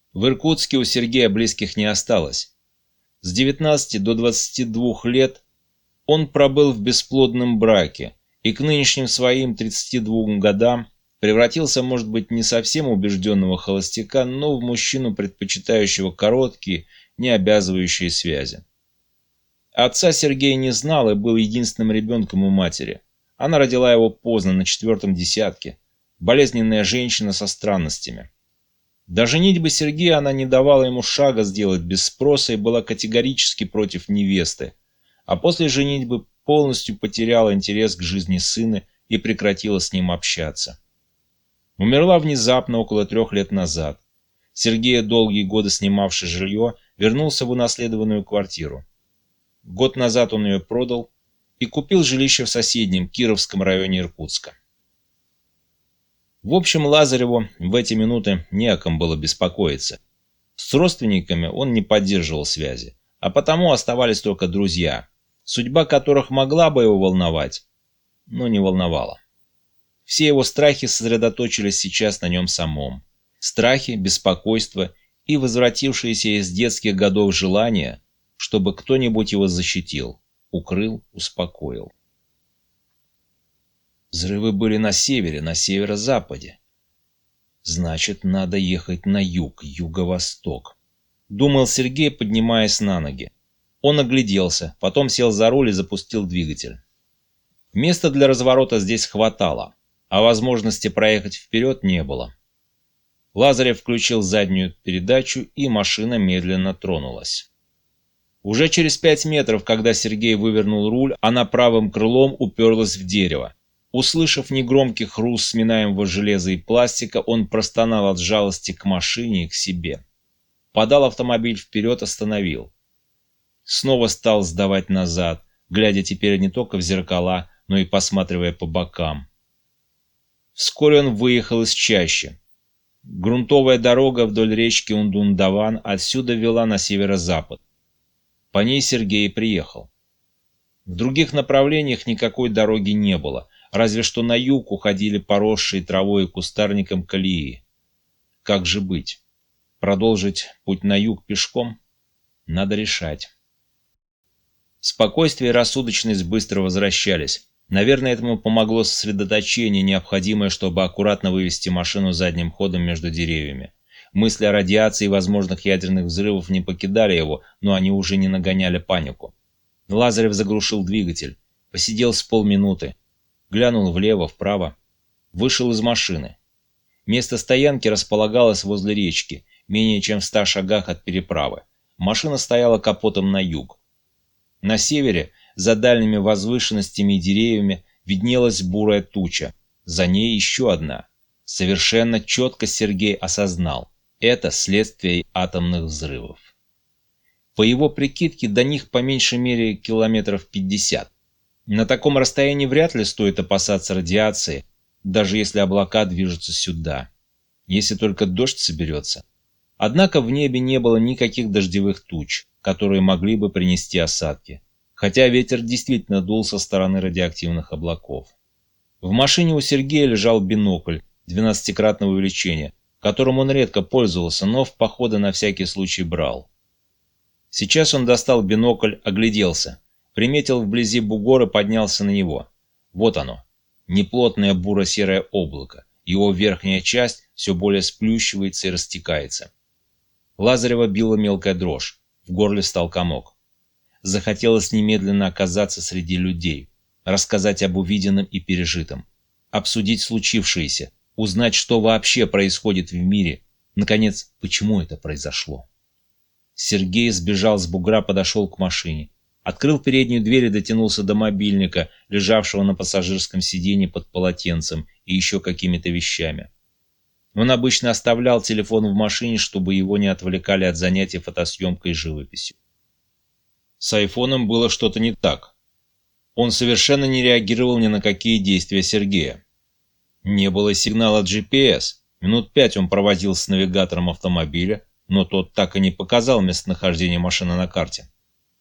В Иркутске у Сергея близких не осталось. С 19 до 22 лет он пробыл в бесплодном браке и к нынешним своим 32 годам превратился, может быть, не совсем убежденного холостяка, но в мужчину, предпочитающего короткие, не обязывающие связи. Отца Сергей не знал и был единственным ребенком у матери. Она родила его поздно, на 4-м десятке. Болезненная женщина со странностями. До женитьбы Сергея она не давала ему шага сделать без спроса и была категорически против невесты, а после женитьбы полностью потеряла интерес к жизни сына и прекратила с ним общаться. Умерла внезапно около 3 лет назад. Сергей, долгие годы снимавший жилье, вернулся в унаследованную квартиру. Год назад он ее продал и купил жилище в соседнем Кировском районе Иркутска. В общем, Лазареву в эти минуты не о ком было беспокоиться. С родственниками он не поддерживал связи, а потому оставались только друзья, судьба которых могла бы его волновать, но не волновала. Все его страхи сосредоточились сейчас на нем самом. Страхи, беспокойство и возвратившиеся из детских годов желания, чтобы кто-нибудь его защитил, укрыл, успокоил. Взрывы были на севере, на северо-западе. Значит, надо ехать на юг, юго-восток, думал Сергей, поднимаясь на ноги. Он огляделся, потом сел за руль и запустил двигатель. Места для разворота здесь хватало, а возможности проехать вперед не было. Лазарев включил заднюю передачу, и машина медленно тронулась. Уже через 5 метров, когда Сергей вывернул руль, она правым крылом уперлась в дерево. Услышав негромкий хруст сминаемого железа и пластика, он простонал от жалости к машине и к себе. Подал автомобиль вперед, остановил. Снова стал сдавать назад, глядя теперь не только в зеркала, но и посматривая по бокам. Вскоре он выехал из чащи. Грунтовая дорога вдоль речки Ундун-Даван отсюда вела на северо-запад. По ней Сергей и приехал. В других направлениях никакой дороги не было, разве что на юг уходили поросшие травой и кустарником колеи. Как же быть? Продолжить путь на юг пешком? Надо решать. Спокойствие и рассудочность быстро возвращались. Наверное, этому помогло сосредоточение, необходимое, чтобы аккуратно вывести машину задним ходом между деревьями. Мысли о радиации и возможных ядерных взрывов не покидали его, но они уже не нагоняли панику. Лазарев заглушил двигатель, посидел с полминуты, глянул влево, вправо, вышел из машины. Место стоянки располагалось возле речки, менее чем в 100 шагах от переправы. Машина стояла капотом на юг. На севере, за дальними возвышенностями и деревьями, виднелась бурая туча. За ней еще одна. Совершенно четко Сергей осознал – это следствие атомных взрывов. По его прикидке, до них по меньшей мере километров 50. На таком расстоянии вряд ли стоит опасаться радиации, даже если облака движутся сюда. Если только дождь соберется. Однако в небе не было никаких дождевых туч, которые могли бы принести осадки, хотя ветер действительно дул со стороны радиоактивных облаков. В машине у Сергея лежал бинокль 12-кратного увеличения, которым он редко пользовался, но в походы на всякий случай брал. Сейчас он достал бинокль, огляделся, приметил вблизи бугор и поднялся на него. Вот оно, неплотное буро-серое облако, его верхняя часть все более сплющивается и растекается. Лазарева била мелкая дрожь, в горле стал комок. Захотелось немедленно оказаться среди людей, рассказать об увиденном и пережитом, обсудить случившееся, узнать, что вообще происходит в мире, наконец, почему это произошло. Сергей сбежал с бугра, подошел к машине, открыл переднюю дверь и дотянулся до мобильника, лежавшего на пассажирском сиденье под полотенцем и еще какими-то вещами. Он обычно оставлял телефон в машине, чтобы его не отвлекали от занятий фотосъемкой и живописью. С айфоном было что-то не так. Он совершенно не реагировал ни на какие действия Сергея. Не было сигнала GPS. Минут 5 он провозил с навигатором автомобиля, но тот так и не показал местонахождение машины на карте.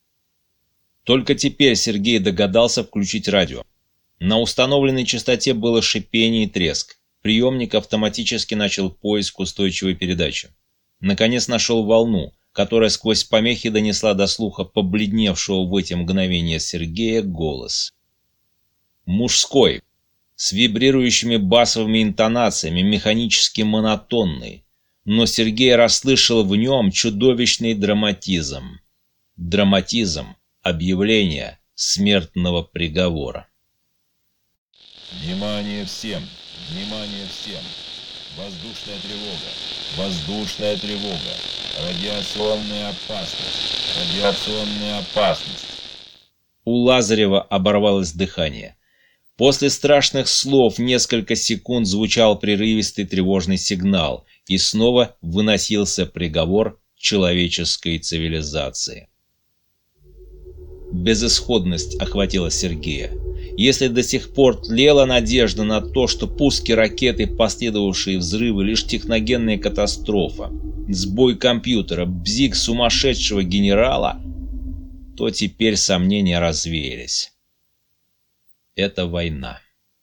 Только теперь Сергей догадался включить радио. На установленной частоте было шипение и треск. Приемник автоматически начал поиск устойчивой передачи. Наконец нашел волну, которая сквозь помехи донесла до слуха побледневшего в эти мгновения Сергея голос. Мужской, с вибрирующими басовыми интонациями, механически монотонный, но Сергей расслышал в нем чудовищный драматизм. Драматизм объявления смертного приговора. Внимание всем! Внимание всем! Воздушная тревога! Воздушная тревога! Радиационная опасность! Радиационная опасность! У Лазарева оборвалось дыхание. После страшных слов несколько секунд звучал прерывистый тревожный сигнал, и снова выносился приговор человеческой цивилизации. Безысходность охватила Сергея. Если до сих пор тлела надежда на то, что пуски ракеты, последовавшие взрывы, лишь техногенная катастрофа, сбой компьютера, бзик сумасшедшего генерала, то теперь сомнения развеялись. Это война.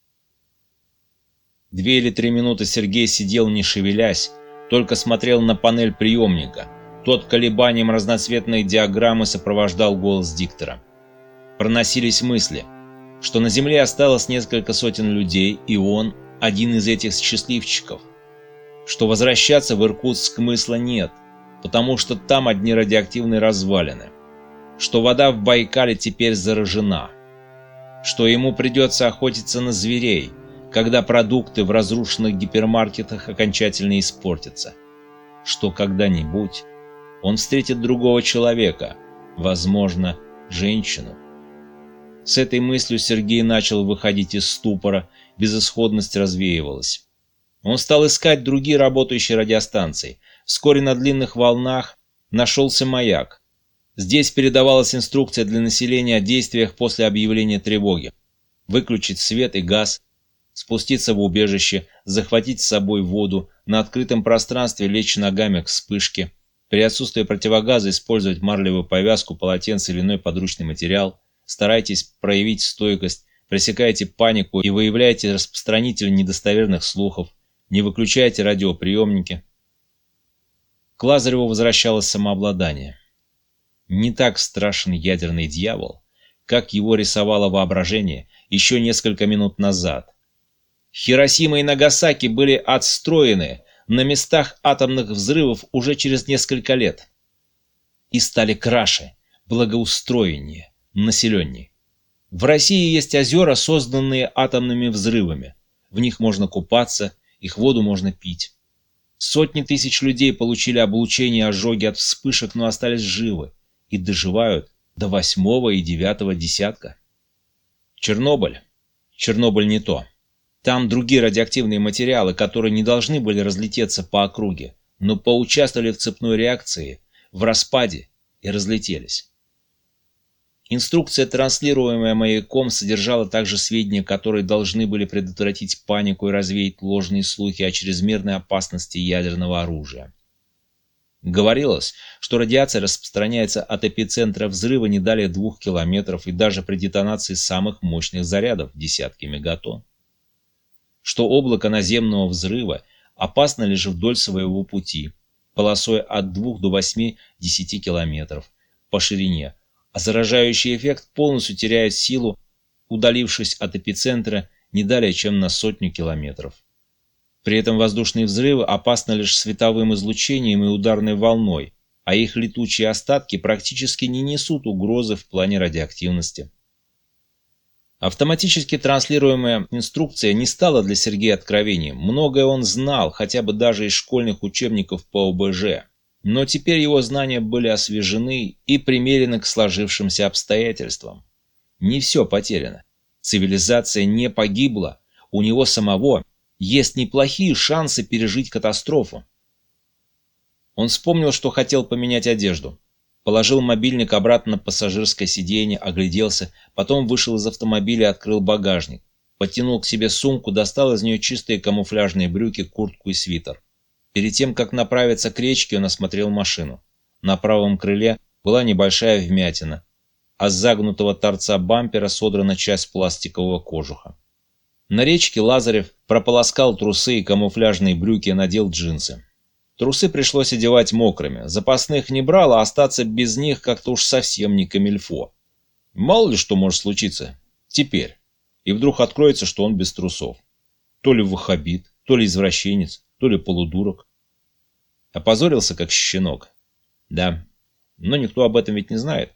2 или 3 минуты Сергей сидел не шевелясь, только смотрел на панель приемника. Тот колебанием разноцветной диаграммы сопровождал голос диктора. Проносились мысли, что на Земле осталось несколько сотен людей, и он один из этих счастливчиков. Что возвращаться в Иркутск смысла нет, потому что там одни радиоактивные развалины. Что вода в Байкале теперь заражена. Что ему придется охотиться на зверей, когда продукты в разрушенных гипермаркетах окончательно испортятся. Что когда-нибудь он встретит другого человека, возможно, женщину. С этой мыслью Сергей начал выходить из ступора, безысходность развеивалась. Он стал искать другие работающие радиостанции. Вскоре на длинных волнах нашелся маяк. Здесь передавалась инструкция для населения о действиях после объявления тревоги. Выключить свет и газ, спуститься в убежище, захватить с собой воду, на открытом пространстве лечь ногами к вспышке. При отсутствии противогаза использовать марлевую повязку, полотенце или иной подручный материал. Старайтесь проявить стойкость, пресекайте панику и выявляйте распространителей недостоверных слухов. Не выключайте радиоприемники. К Лазареву возвращалось самообладание. Не так страшен ядерный дьявол, как его рисовало воображение еще несколько минут назад. Хиросима и Нагасаки были отстроены на местах атомных взрывов уже через несколько лет и стали краше, благоустроеннее, населеннее. В России есть озера, созданные атомными взрывами. В них можно купаться, их воду можно пить. Сотни тысяч людей получили облучение и ожоги от вспышек, но остались живы и доживают до 8-го и 9-го десятка. Чернобыль. Чернобыль не то. Там другие радиоактивные материалы, которые не должны были разлететься по округе, но поучаствовали в цепной реакции, в распаде и разлетелись. Инструкция, транслируемая маяком, содержала также сведения, которые должны были предотвратить панику и развеять ложные слухи о чрезмерной опасности ядерного оружия. Говорилось, что радиация распространяется от эпицентра взрыва не далее 2 километров и даже при детонации самых мощных зарядов десятки мегатонн. Что облако наземного взрыва опасно лишь вдоль своего пути, полосой от 2 до 8-10 километров по ширине, а заражающий эффект полностью теряет силу, удалившись от эпицентра не далее, чем на 100 километров. При этом воздушные взрывы опасны лишь световым излучением и ударной волной, а их летучие остатки практически не несут угрозы в плане радиоактивности. Автоматически транслируемая инструкция не стала для Сергея откровением. Многое он знал, хотя бы даже из школьных учебников по ОБЖ. Но теперь его знания были освежены и примерены к сложившимся обстоятельствам. Не все потеряно. Цивилизация не погибла. У него самого есть неплохие шансы пережить катастрофу. Он вспомнил, что хотел поменять одежду. Положил мобильник обратно на пассажирское сиденье, огляделся, потом вышел из автомобиля и открыл багажник. Подтянул к себе сумку, достал из нее чистые камуфляжные брюки, куртку и свитер. Перед тем, как направиться к речке, он осмотрел машину. На правом крыле была небольшая вмятина, а с загнутого торца бампера содрана часть пластикового кожуха. На речке Лазарев прополоскал трусы и камуфляжные брюки и надел джинсы. Трусы пришлось одевать мокрыми. Запасных не брал, а остаться без них как-то уж совсем не камильфо. Мало ли что может случиться теперь. И вдруг откроется, что он без трусов. То ли ваххабит, то ли извращенец, то ли полудурок. Опозорился, как щенок. Да, но никто об этом ведь не знает.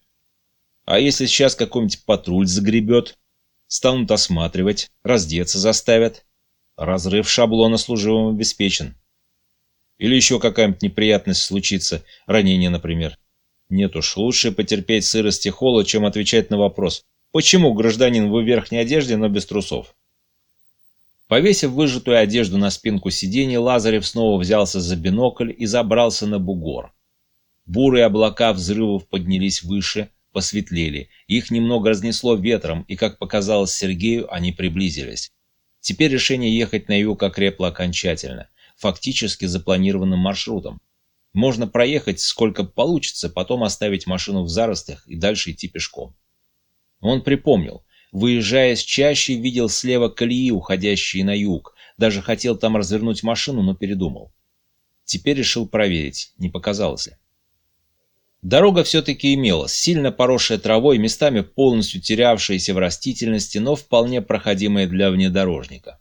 А если сейчас какой-нибудь патруль загребет, станут осматривать, раздеться заставят, разрыв шаблона служивым обеспечен. Или еще какая-нибудь неприятность случится, ранение, например. Нет уж, лучше потерпеть сырость и холод, чем отвечать на вопрос, почему гражданин в верхней одежде, но без трусов. Повесив выжатую одежду на спинку сиденья, Лазарев снова взялся за бинокль и забрался на бугор. Бурые облака взрывов поднялись выше, посветлели. Их немного разнесло ветром, и, как показалось Сергею, они приблизились. Теперь решение ехать на юг окрепло окончательно, фактически запланированным маршрутом. Можно проехать сколько получится, потом оставить машину в зарослях и дальше идти пешком. Он припомнил. Выезжая с чащи, видел слева колеи, уходящие на юг. Даже хотел там развернуть машину, но передумал. Теперь решил проверить, не показалось ли. Дорога все-таки имелась, сильно поросшая травой, местами полностью терявшаяся в растительности, но вполне проходимая для внедорожника.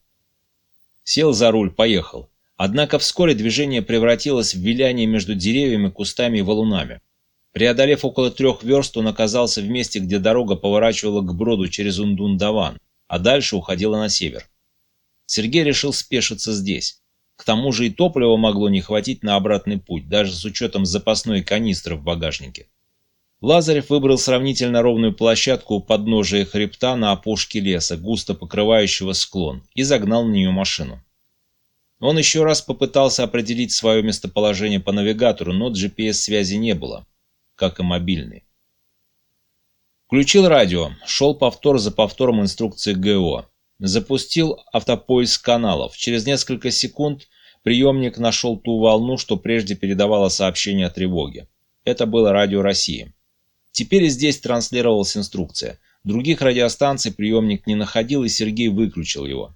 Сел за руль, поехал. Однако вскоре движение превратилось в виляние между деревьями, кустами и валунами. Преодолев около 3 верст, он оказался в месте, где дорога поворачивала к броду через Ундун-Даван, а дальше уходила на север. Сергей решил спешиться здесь. К тому же и топлива могло не хватить на обратный путь, даже с учетом запасной канистры в багажнике. Лазарев выбрал сравнительно ровную площадку у подножия хребта на опушке леса, густо покрывающего склон, и загнал на нее машину. Он еще раз попытался определить свое местоположение по навигатору, но GPS-связи не было, как и мобильный. Включил радио, шел повтор за повтором инструкции ГО. Запустил автопоиск каналов. Через несколько секунд приемник нашел ту волну, что прежде передавала сообщение о тревоге. Это было радио России. Теперь и здесь транслировалась инструкция. Других радиостанций приемник не находил, и Сергей выключил его.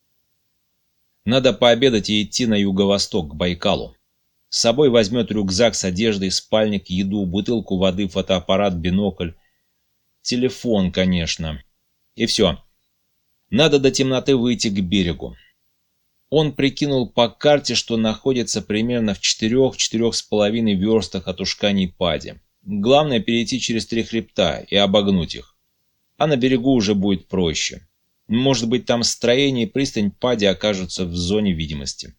Надо пообедать и идти на юго-восток, к Байкалу. С собой возьмет рюкзак с одеждой, спальник, еду, бутылку воды, фотоаппарат, бинокль. Телефон, конечно. И все. Надо до темноты выйти к берегу. Он прикинул по карте, что находится примерно в 4-4,5 верстах от Ушканей-Пади. Главное перейти через 3 хребта и обогнуть их. А на берегу уже будет проще. Может быть, там строение и пристань Пади окажутся в зоне видимости.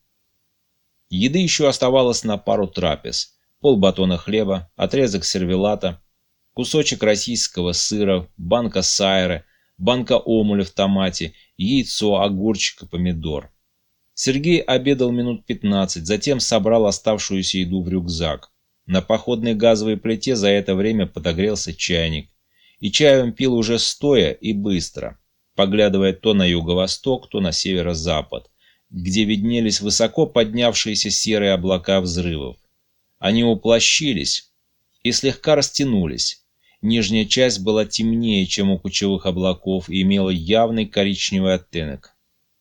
Еды еще оставалось на пару трапез. Полбатона хлеба, отрезок сервелата, кусочек российского сыра, банка сайры, банка омуля в томате, яйцо, огурчик и помидор. Сергей обедал минут 15, затем собрал оставшуюся еду в рюкзак. На походной газовой плите за это время подогрелся чайник. И чай он пил уже стоя и быстро, поглядывая то на юго-восток, то на северо-запад, где виднелись высоко поднявшиеся серые облака взрывов. Они уплощились и слегка растянулись. Нижняя часть была темнее, чем у кучевых облаков, и имела явный коричневый оттенок.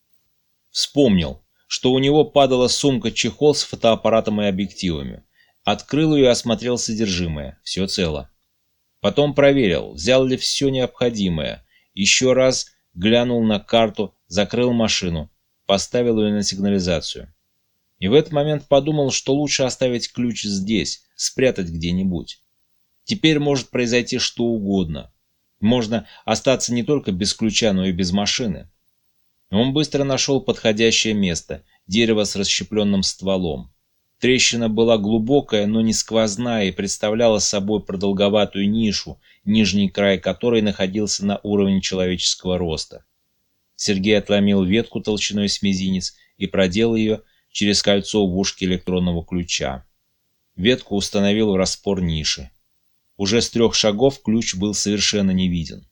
Вспомнил, что у него падала сумка-чехол с фотоаппаратом и объективами. Открыл ее и осмотрел содержимое. Все цело. Потом проверил, взял ли все необходимое. Еще раз глянул на карту, закрыл машину, поставил ее на сигнализацию. И в этот момент подумал, что лучше оставить ключ здесь, спрятать где-нибудь. Теперь может произойти что угодно. Можно остаться не только без ключа, но и без машины. Он быстро нашел подходящее место – дерево с расщепленным стволом. Трещина была глубокая, но не сквозная, и представляла собой продолговатую нишу, нижний край которой находился на уровне человеческого роста. Сергей отломил ветку толщиной с мизинец и продел ее через кольцо в ушке электронного ключа. Ветку установил в распор ниши. Уже с 3 шагов ключ был совершенно не виден.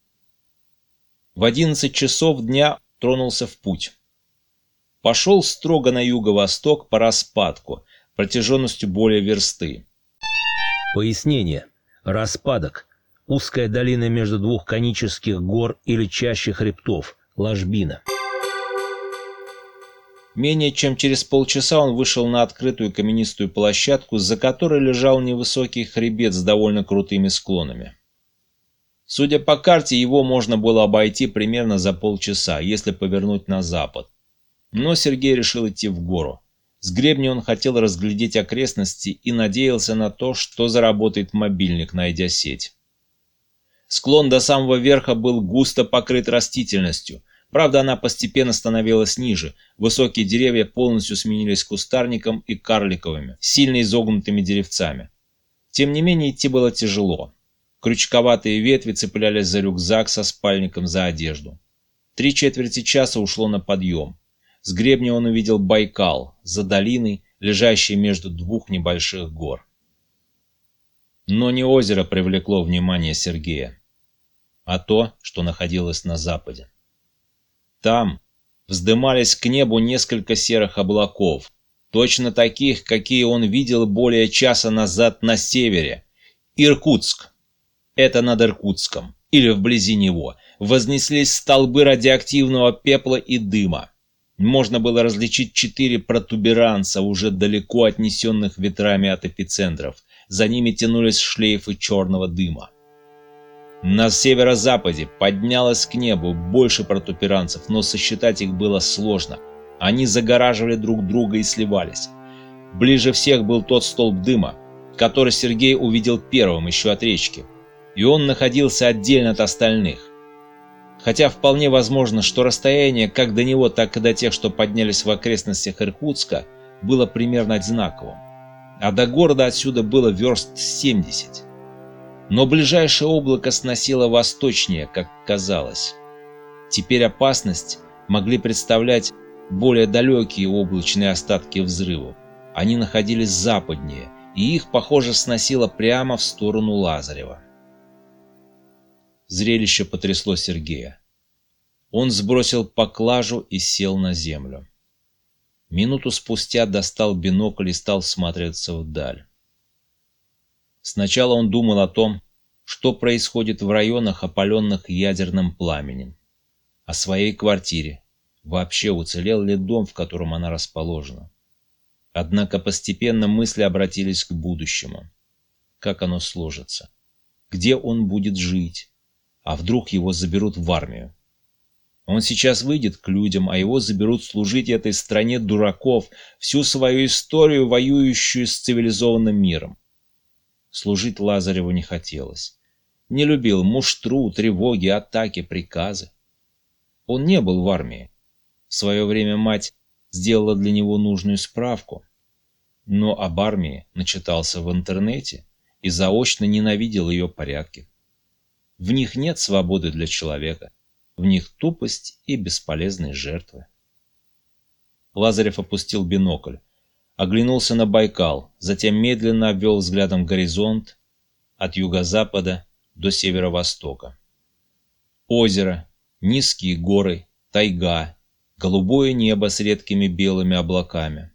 В 11 часов дня тронулся в путь. Пошел строго на юго-восток по распадку, протяженностью более версты. Пояснение. Распадок. Узкая долина между 2 конических гор или чаще хребтов. Ложбина. Менее чем через полчаса он вышел на открытую каменистую площадку, за которой лежал невысокий хребет с довольно крутыми склонами. Судя по карте, его можно было обойти примерно за полчаса, если повернуть на запад. Но Сергей решил идти в гору. С гребня он хотел разглядеть окрестности и надеялся на то, что заработает мобильник, найдя сеть. Склон до самого верха был густо покрыт растительностью. Правда, она постепенно становилась ниже. Высокие деревья полностью сменились кустарником и карликовыми, сильно изогнутыми деревцами. Тем не менее, идти было тяжело. Крючковатые ветви цеплялись за рюкзак со спальником, за одежду. 3/4 часа ушло на подъем. С гребня он увидел Байкал, за долиной, лежащей между двух небольших гор. Но не озеро привлекло внимание Сергея, а то, что находилось на западе. Там вздымались к небу несколько серых облаков, точно таких, какие он видел более часа назад на севере. Иркутск. Это над Иркутском, или вблизи него, вознеслись столбы радиоактивного пепла и дыма. Можно было различить 4 протуберанца, уже далеко отнесенных ветрами от эпицентров. За ними тянулись шлейфы черного дыма. На северо-западе поднялось к небу больше протуберанцев, но сосчитать их было сложно. Они загораживали друг друга и сливались. Ближе всех был тот столб дыма, который Сергей увидел первым еще от речки, и он находился отдельно от остальных. Хотя вполне возможно, что расстояние как до него, так и до тех, что поднялись в окрестностях Иркутска, было примерно одинаковым, а до города отсюда было верст 70. Но ближайшее облако сносило восточнее, как казалось. Теперь опасность могли представлять более далекие облачные остатки взрывов. Они находились западнее, и их, похоже, сносило прямо в сторону Лазарева. Зрелище потрясло Сергея. Он сбросил поклажу и сел на землю. Минуту спустя достал бинокль и стал всматриваться вдаль. Сначала он думал о том, что происходит в районах, опаленных ядерным пламенем, о своей квартире, вообще уцелел ли дом, в котором она расположена. Однако постепенно мысли обратились к будущему. Как оно сложится? Где он будет жить? А вдруг его заберут в армию? Он сейчас выйдет к людям, а его заберут служить этой стране дураков, всю свою историю, воюющую с цивилизованным миром. Служить Лазареву не хотелось. Не любил муштру, тревоги, атаки, приказы. Он не был в армии. В свое время мать сделала для него нужную справку. Но об армии начитался в интернете и заочно ненавидел ее порядки. В них нет свободы для человека. В них тупость и бесполезные жертвы. Лазарев опустил бинокль, оглянулся на Байкал, затем медленно обвел взглядом горизонт от юго-запада до северо-востока. Озеро, низкие горы, тайга, голубое небо с редкими белыми облаками.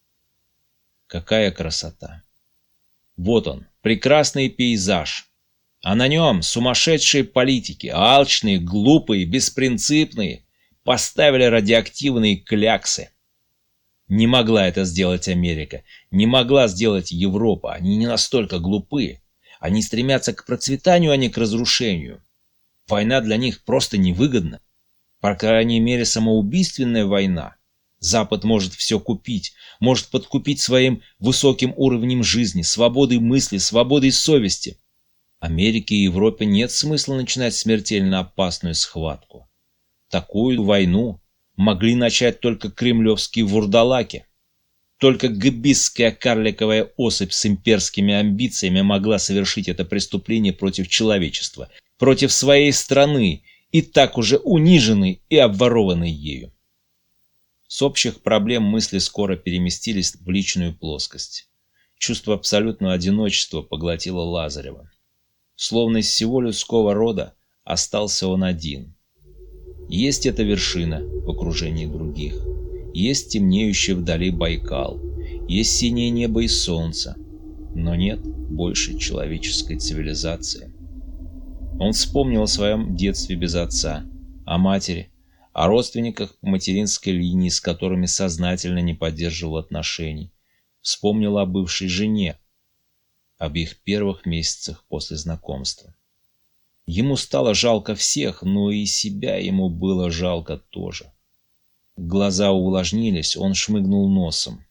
Какая красота! Вот он, прекрасный пейзаж, а на нем сумасшедшие политики, алчные, глупые, беспринципные, поставили радиоактивные кляксы. Не могла это сделать Америка, не могла сделать Европа, они не настолько глупы. Они стремятся к процветанию, а не к разрушению. Война для них просто невыгодна. По крайней мере, самоубийственная война. Запад может все купить, может подкупить своим высоким уровнем жизни, свободой мысли, свободой совести. Америке и Европе нет смысла начинать смертельно опасную схватку. Такую войну могли начать только кремлевские вурдалаки. Только габбистская карликовая особь с имперскими амбициями могла совершить это преступление против человечества, против своей страны, и так уже униженной и обворованной ею. С общих проблем мысли скоро переместились в личную плоскость. Чувство абсолютного одиночества поглотило Лазарева. Словно из всего людского рода остался он один. Есть эта вершина в окружении других. Есть темнеющий вдали Байкал, есть синее небо и солнце, но нет больше человеческой цивилизации. Он вспомнил о своем детстве без отца, о матери, о родственниках по материнской линии, с которыми сознательно не поддерживал отношений. Вспомнил о бывшей жене, об их первых месяцах после знакомства. Ему стало жалко всех, но и себя ему было жалко тоже. Глаза увлажнились, он шмыгнул носом.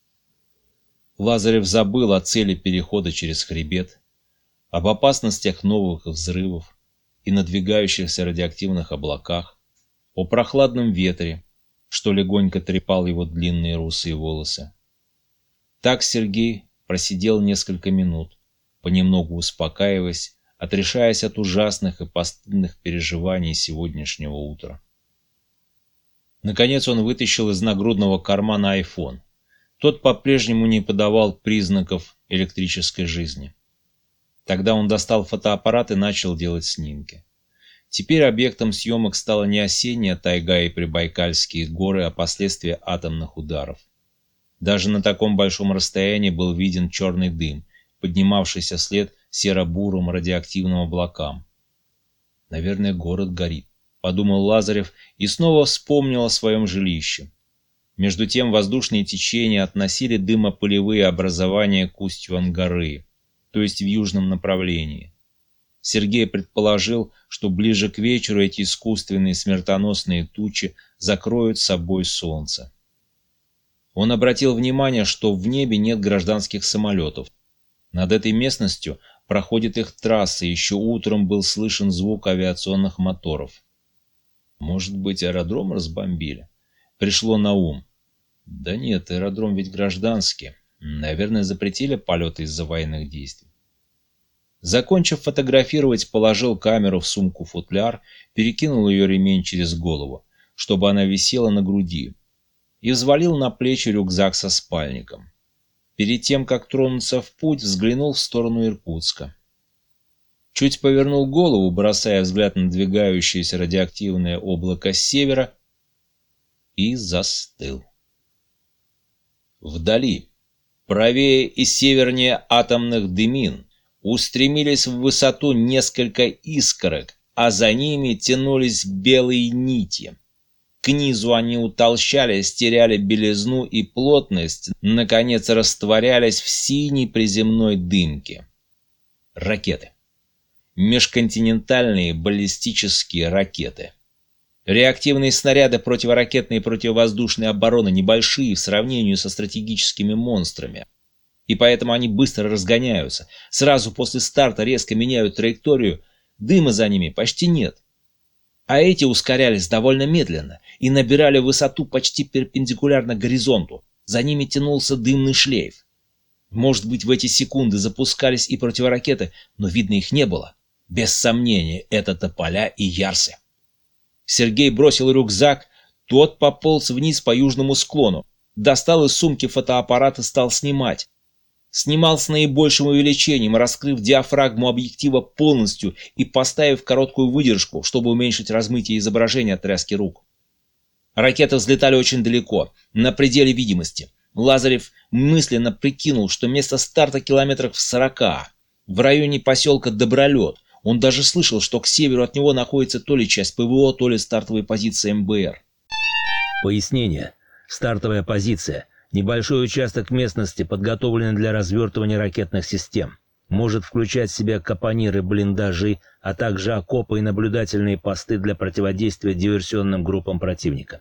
Лазарев забыл о цели перехода через хребет, об опасностях новых взрывов и надвигающихся радиоактивных облаках, о прохладном ветре, что легонько трепал его длинные русые волосы. Так Сергей просидел несколько минут, понемногу успокаиваясь, отрешаясь от ужасных и постыдных переживаний сегодняшнего утра. Наконец он вытащил из нагрудного кармана айфон. Тот по-прежнему не подавал признаков электрической жизни. Тогда он достал фотоаппарат и начал делать снимки. Теперь объектом съемок стала не осенняя тайга и прибайкальские горы, а последствия атомных ударов. Даже на таком большом расстоянии был виден черный дым, поднимавшийся вслед серо-бурым радиоактивным облакам. «Наверное, город горит», — подумал Лазарев и снова вспомнил о своем жилище. Между тем воздушные течения относили дымопылевые образования к устью Ангары, то есть в южном направлении. Сергей предположил, что ближе к вечеру эти искусственные смертоносные тучи закроют собой солнце. Он обратил внимание, что в небе нет гражданских самолетов. Над этой местностью проходит их трасса, еще утром был слышен звук авиационных моторов. Может быть, аэродром разбомбили? Пришло на ум. Да нет, аэродром ведь гражданский. Наверное, запретили полеты из-за военных действий. Закончив фотографировать, положил камеру в сумку-футляр, перекинул ее ремень через голову, чтобы она висела на груди, и взвалил на плечи рюкзак со спальником. Перед тем, как тронуться в путь, взглянул в сторону Иркутска. Чуть повернул голову, бросая взгляд на надвигающееся радиоактивное облако с севера, и застыл. Вдали, правее и севернее атомных дымин, устремились в высоту несколько искорок, а за ними тянулись белые нити. К низу они утолщались, теряли белизну и плотность, наконец растворялись в синей приземной дымке. Ракеты. Межконтинентальные баллистические ракеты. Реактивные снаряды противоракетной и противовоздушной обороны небольшие в сравнении со стратегическими монстрами. И поэтому они быстро разгоняются. Сразу после старта резко меняют траекторию, дыма за ними почти нет. А эти ускорялись довольно медленно и набирали высоту почти перпендикулярно горизонту. За ними тянулся дымный шлейф. Может быть, в эти секунды запускались и противоракеты, но видно их не было. Без сомнения, это тополя и ярсы. Сергей бросил рюкзак, тот пополз вниз по южному склону, достал из сумки фотоаппарат и стал снимать. Снимал с наибольшим увеличением, раскрыв диафрагму объектива полностью и поставив короткую выдержку, чтобы уменьшить размытие изображения от тряски рук. Ракеты взлетали очень далеко, на пределе видимости. Лазарев мысленно прикинул, что место старта километрах в 40, в районе поселка Добролет. Он даже слышал, что к северу от него находится то ли часть ПВО, то ли стартовая позиция МБР. Пояснение. Стартовая позиция. Небольшой участок местности, подготовленный для развертывания ракетных систем. Может включать в себя капониры, блиндажи, а также окопы и наблюдательные посты для противодействия диверсионным группам противника.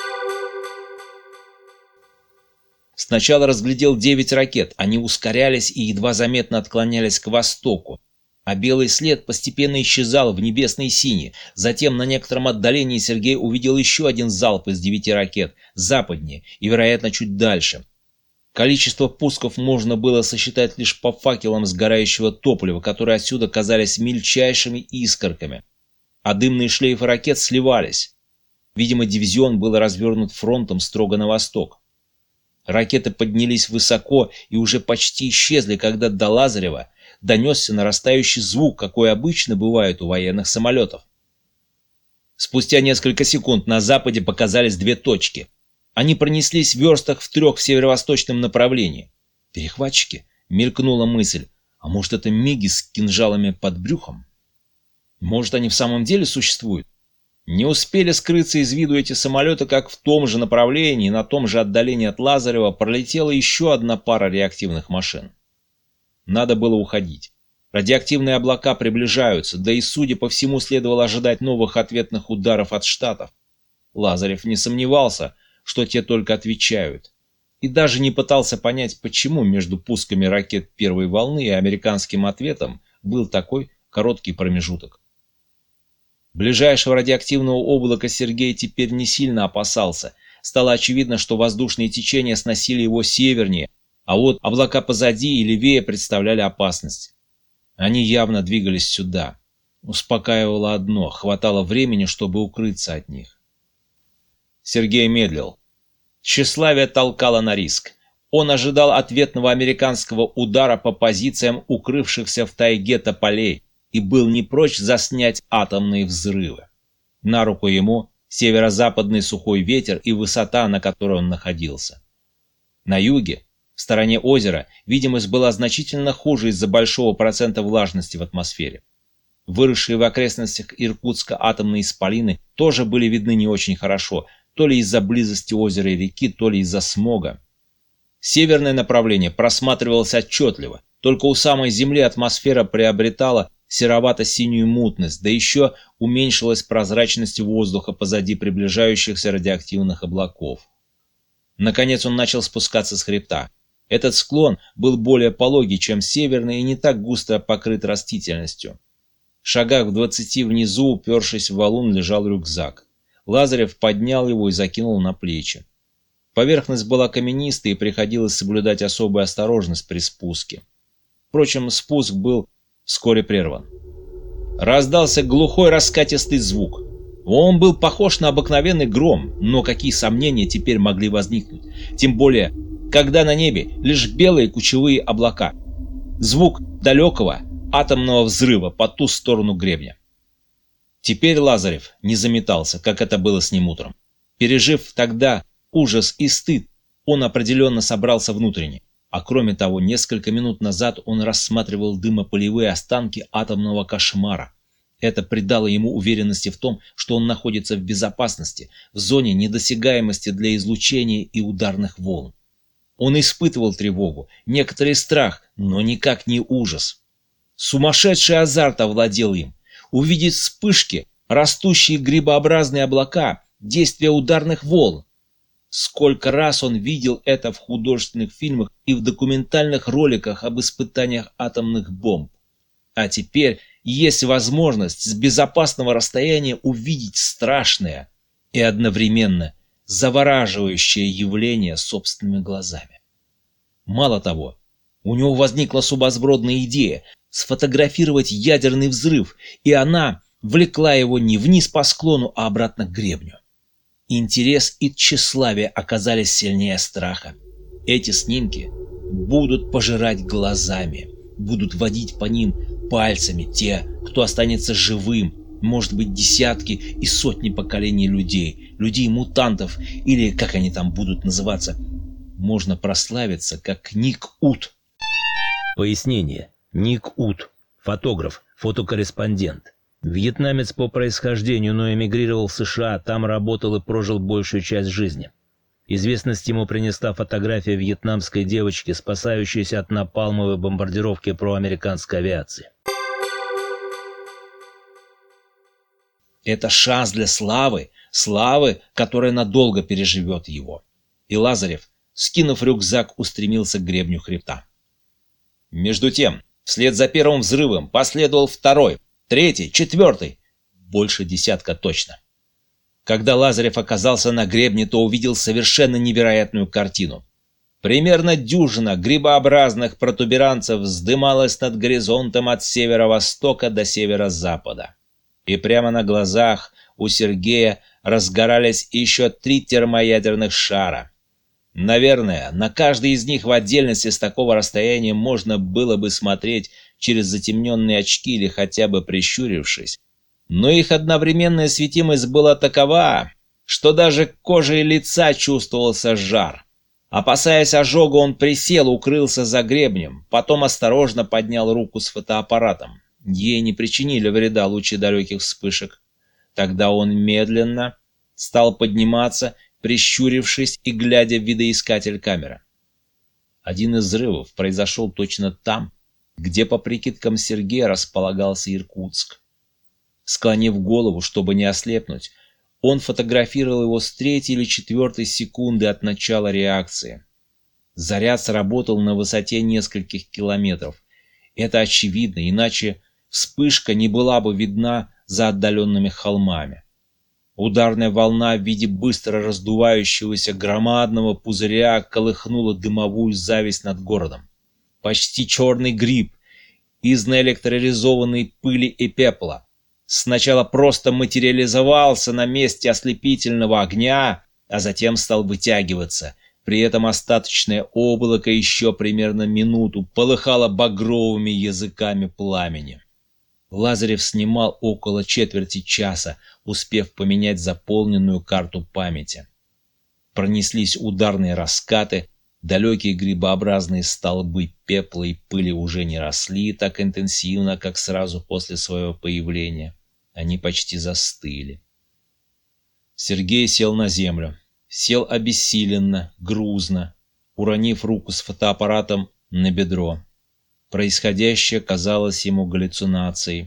Сначала разглядел 9 ракет. Они ускорялись и едва заметно отклонялись к востоку. А белый след постепенно исчезал в небесной сине. Затем на некотором отдалении Сергей увидел еще один залп из 9 ракет, западнее и, вероятно, чуть дальше. Количество пусков можно было сосчитать лишь по факелам сгорающего топлива, которые отсюда казались мельчайшими искорками. А дымные шлейфы ракет сливались. Видимо, дивизион был развернут фронтом строго на восток. Ракеты поднялись высоко и уже почти исчезли, когда до Лазарева донесся нарастающий звук, какой обычно бывает у военных самолетов. Спустя несколько секунд на западе показались 2 точки. Они пронеслись в верстах в 3 в северо-восточном направлении. Перехватчики? Мелькнула мысль. А может, это миги с кинжалами под брюхом? Может, они в самом деле существуют? Не успели скрыться из виду эти самолеты, как в том же направлении, на том же отдалении от Лазарева, пролетела еще одна пара реактивных машин. Надо было уходить. Радиоактивные облака приближаются, да и, судя по всему, следовало ожидать новых ответных ударов от Штатов. Лазарев не сомневался, что те только отвечают, и даже не пытался понять, почему между пусками ракет первой волны и американским ответом был такой короткий промежуток. Ближайшего радиоактивного облака Сергей теперь не сильно опасался. Стало очевидно, что воздушные течения сносили его севернее, а вот облака позади и левее представляли опасность. Они явно двигались сюда. Успокаивало одно — хватало времени, чтобы укрыться от них. Сергей медлил. Тщеславие толкало на риск. Он ожидал ответного американского удара по позициям укрывшихся в тайге тополей и был не прочь заснять атомные взрывы. На руку ему северо-западный сухой ветер и высота, на которой он находился. На юге, в стороне озера, видимость была значительно хуже из-за большого процента влажности в атмосфере. Выросшие в окрестностях Иркутска атомные исполины тоже были видны не очень хорошо, то ли из-за близости озера и реки, то ли из-за смога. Северное направление просматривалось отчетливо, только у самой Земли атмосфера приобретала серовато-синюю мутность, да еще уменьшилась прозрачность воздуха позади приближающихся радиоактивных облаков. Наконец он начал спускаться с хребта. Этот склон был более пологий, чем северный, и не так густо покрыт растительностью. В шагах в 20 внизу, упершись в валун, лежал рюкзак. Лазарев поднял его и закинул на плечи. Поверхность была каменистой, и приходилось соблюдать особую осторожность при спуске. Впрочем, спуск был вскоре прерван. Раздался глухой раскатистый звук. Он был похож на обыкновенный гром, но какие сомнения теперь могли возникнуть? Тем более, когда на небе лишь белые кучевые облака. Звук далекого атомного взрыва по ту сторону гребня. Теперь Лазарев не заметался, как это было с ним утром. Пережив тогда ужас и стыд, он определенно собрался внутренне. А кроме того, несколько минут назад он рассматривал дымопылевые останки атомного кошмара. Это придало ему уверенности в том, что он находится в безопасности, в зоне недосягаемости для излучения и ударных волн. Он испытывал тревогу, некоторый страх, но никак не ужас. Сумасшедший азарт овладел им. Увидеть вспышки, растущие грибообразные облака, действия ударных волн. Сколько раз он видел это в художественных фильмах и в документальных роликах об испытаниях атомных бомб. А теперь есть возможность с безопасного расстояния увидеть страшное и одновременно завораживающее явление собственными глазами. Мало того, у него возникла сумасбродная идея сфотографировать ядерный взрыв, и она влекла его не вниз по склону, а обратно к гребню. Интерес и тщеславие оказались сильнее страха. Эти снимки будут пожирать глазами, будут водить по ним пальцами те, кто останется живым, может быть, десятки и сотни поколений людей, людей-мутантов, или, как они там будут называться, можно прославиться как Ник Ут. Пояснение. Ник Ут. Фотограф, фотокорреспондент. Вьетнамец по происхождению, но эмигрировал в США, там работал и прожил большую часть жизни. Известность ему принесла фотография вьетнамской девочки, спасающейся от напалмовой бомбардировки проамериканской авиации. Это шанс для славы, которая надолго переживет его. И Лазарев, скинув рюкзак, устремился к гребню хребта. Между тем, вслед за первым взрывом последовал второй, третий, четвертый, больше десятка точно. Когда Лазарев оказался на гребне, то увидел совершенно невероятную картину. Примерно дюжина грибообразных протуберанцев вздымалась над горизонтом от северо-востока до северо-запада. И прямо на глазах у Сергея разгорались еще 3 термоядерных шара. Наверное, на каждый из них в отдельности с такого расстояния можно было бы смотреть через затемненные очки или хотя бы прищурившись. Но их одновременная светимость была такова, что даже кожей лица чувствовался жар. Опасаясь ожога, он присел, укрылся за гребнем, потом осторожно поднял руку с фотоаппаратом. Ей не причинили вреда лучи далеких вспышек. Тогда он медленно стал подниматься, прищурившись и глядя в видоискатель камеры. Один из взрывов произошел точно там, где, по прикидкам Сергея, располагался Иркутск. Склонив голову, чтобы не ослепнуть, он фотографировал его с 3-й или 4-й секунды от начала реакции. Заряд сработал на высоте нескольких километров. Это очевидно, иначе вспышка не была бы видна за отдаленными холмами. Ударная волна в виде быстро раздувающегося громадного пузыря колыхнула дымовую зависть над городом. Почти черный гриб из наэлектролизованной пыли и пепла сначала просто материализовался на месте ослепительного огня, а затем стал вытягиваться. При этом остаточное облако еще примерно минуту полыхало багровыми языками пламени. Лазарев снимал около четверти часа, успев поменять заполненную карту памяти. Пронеслись ударные раскаты, далекие грибообразные столбы пепла и пыли уже не росли так интенсивно, как сразу после своего появления. Они почти застыли. Сергей сел на землю. Сел обессиленно, грузно, уронив руку с фотоаппаратом на бедро. Происходящее казалось ему галлюцинацией.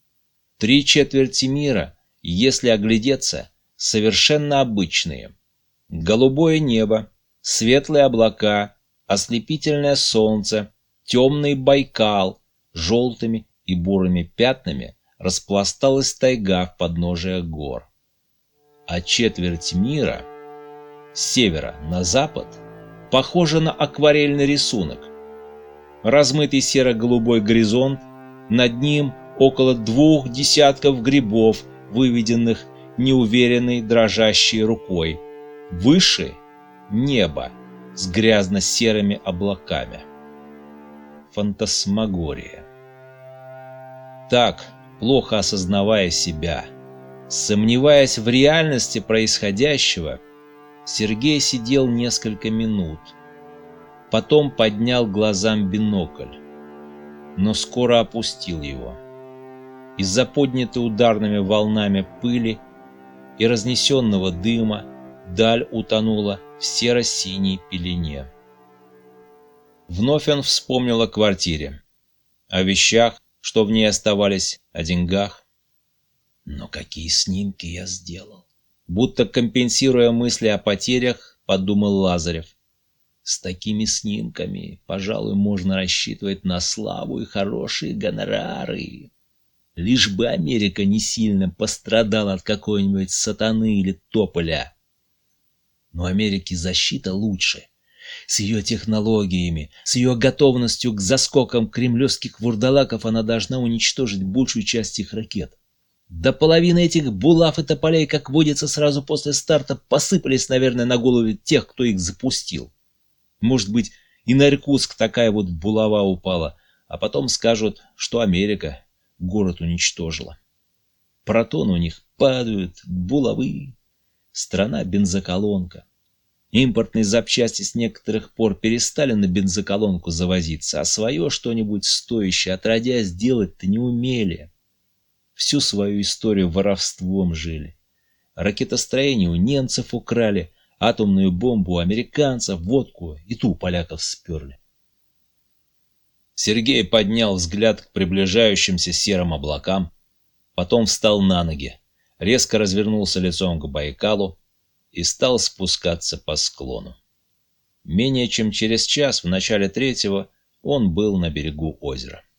3/4 мира, если оглядеться, совершенно обычные. Голубое небо, светлые облака, ослепительное солнце, темный Байкал, желтыми и бурыми пятнами распласталась тайга в подножие гор. А четверть мира, с севера на запад, похожа на акварельный рисунок. Размытый серо-голубой горизонт, над ним около 2 десятков грибов, выведенных неуверенной дрожащей рукой. Выше — небо с грязно-серыми облаками. Фантасмагория. Так, плохо осознавая себя, сомневаясь в реальности происходящего, Сергей сидел несколько минут. Потом поднял глазам бинокль, но скоро опустил его. Из-за поднятой ударными волнами пыли и разнесенного дыма даль утонула в серо-синей пелене. Вновь он вспомнил о квартире, о вещах, что в ней оставались, о деньгах. Но какие снимки я сделал? Будто компенсируя мысли о потерях, подумал Лазарев. С такими снимками, пожалуй, можно рассчитывать на славу и хорошие гонорары. Лишь бы Америка не сильно пострадала от какой-нибудь сатаны или тополя. Но Америке защита лучше. С ее технологиями, с ее готовностью к заскокам кремлевских вурдалаков она должна уничтожить большую часть их ракет. До половины этих булав и тополей, как водится, сразу после старта посыпались, наверное, на головы тех, кто их запустил. Может быть, и на Иркутск такая вот булава упала, а потом скажут, что Америка город уничтожила. Протоны у них падают, булавы. Страна бензоколонка. Импортные запчасти с некоторых пор перестали на бензоколонку завозиться, а свое что-нибудь стоящее отродясь делать-то не умели. Всю свою историю воровством жили. Ракетостроение у немцев украли, атомную бомбу у американцев, водку и ту у поляков сперли. Сергей поднял взгляд к приближающимся серым облакам, потом встал на ноги, резко развернулся лицом к Байкалу и стал спускаться по склону. Менее чем через час, в начале 3-го, он был на берегу озера.